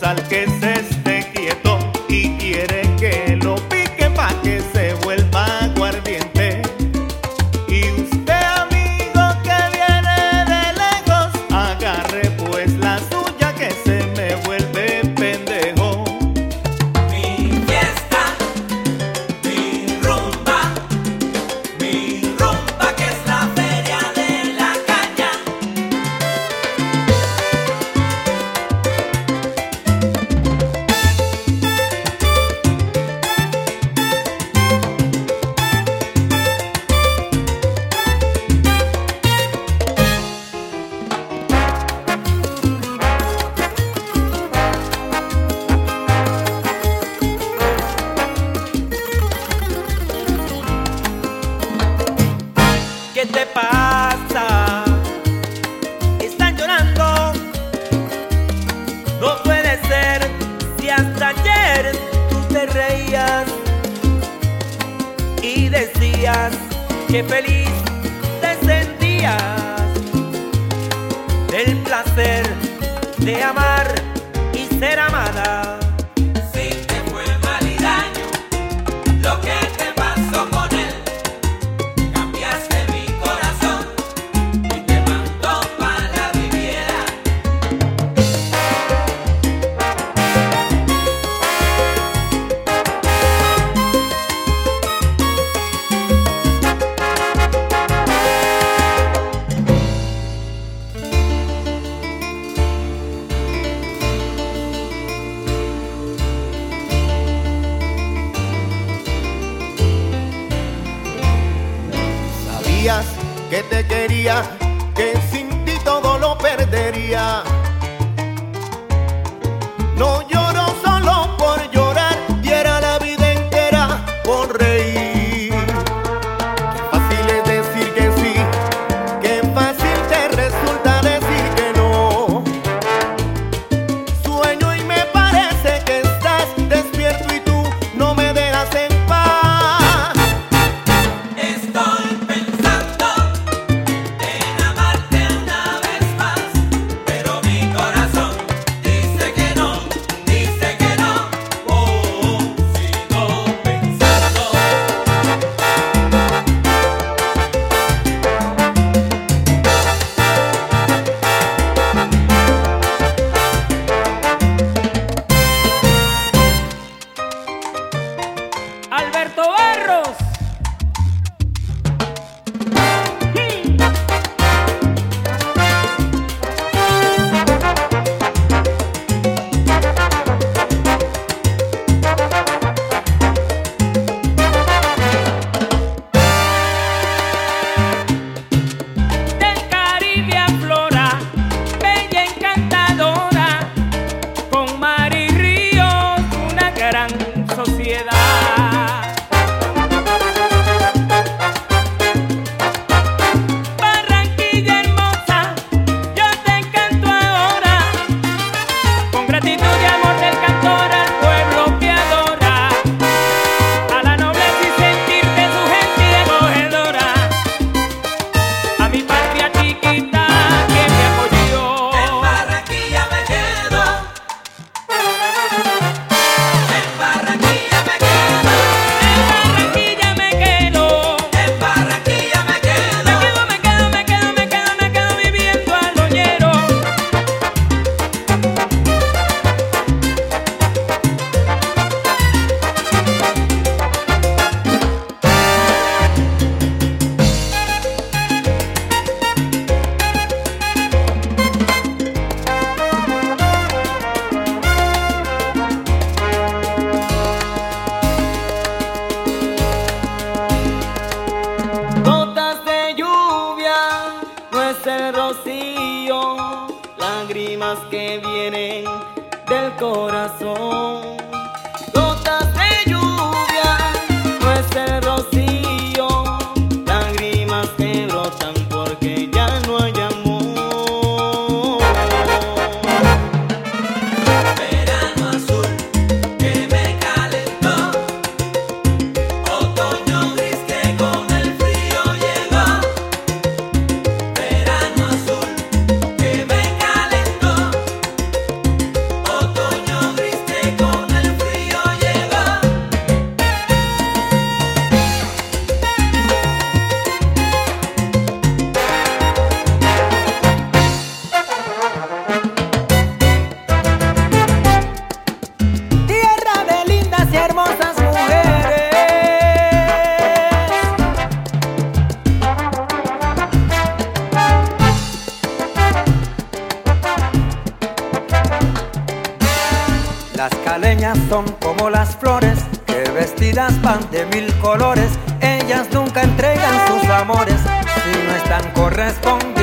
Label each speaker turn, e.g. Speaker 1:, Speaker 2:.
Speaker 1: tal que se esté quieto y quiere que lo pique pa' que se vuelva aguardiente. Y usted, amigo que viene de lejos, agarre pues la suya que se me vuelve pendejo.
Speaker 2: Mi fiesta, mi rumba que es la feria de la caña.
Speaker 1: ¿Qué te pasa? Están llorando. No puede ser si hasta ayer tú te reías y decías que feliz te sentías del placer de amar y ser amada.
Speaker 2: Si te fue mal y daño lo que te pasó con él, cambiaste mi corazón y te mandó pa' la viviera.
Speaker 1: Sabías que te quería, que sin ti todo lo perdería. No lloro solo por llorar, diera la vida entera por reír. Qué fácil es decir que sí, qué fácil te resulta decir que no. Sueño y me parece que estás despierto y tú no me dejas en paz.
Speaker 2: Estoy pensando en amarte una vez más, pero mi corazón dice que no, dice que no. Oh, sigo pensando.
Speaker 3: Alberto Barros. Del Caribe aflora, bella encantadora, con mar y ríos, una gran sociedad. Barranquilla hermosa, yo te canto ahora, con gratitud y amor del cantor al pueblo que adora, a la nobleza y sentir de su gente acogedora, a mi patria chiquita que me apoyó.
Speaker 2: En Barranquilla me quedo. En Barranquilla me quedo.
Speaker 3: En Barranquilla me quedo.
Speaker 2: En Barranquilla me quedo.
Speaker 3: Me quedo viviendo al oñero. Gotas de lluvia, no es el rocío, lágrimas que vienen del corazón. Gotas de lluvia, no es el rocío, lágrimas que brotan porque ya no hay amor.
Speaker 2: Verano azul que me calentó, otoño gris que con el frío llegó. Verano azul que me calentó, otoño
Speaker 4: Las caleñas son como las flores que vestidas van de 1000 colores. Ellas nunca entregan sus amores si no están correspondidos.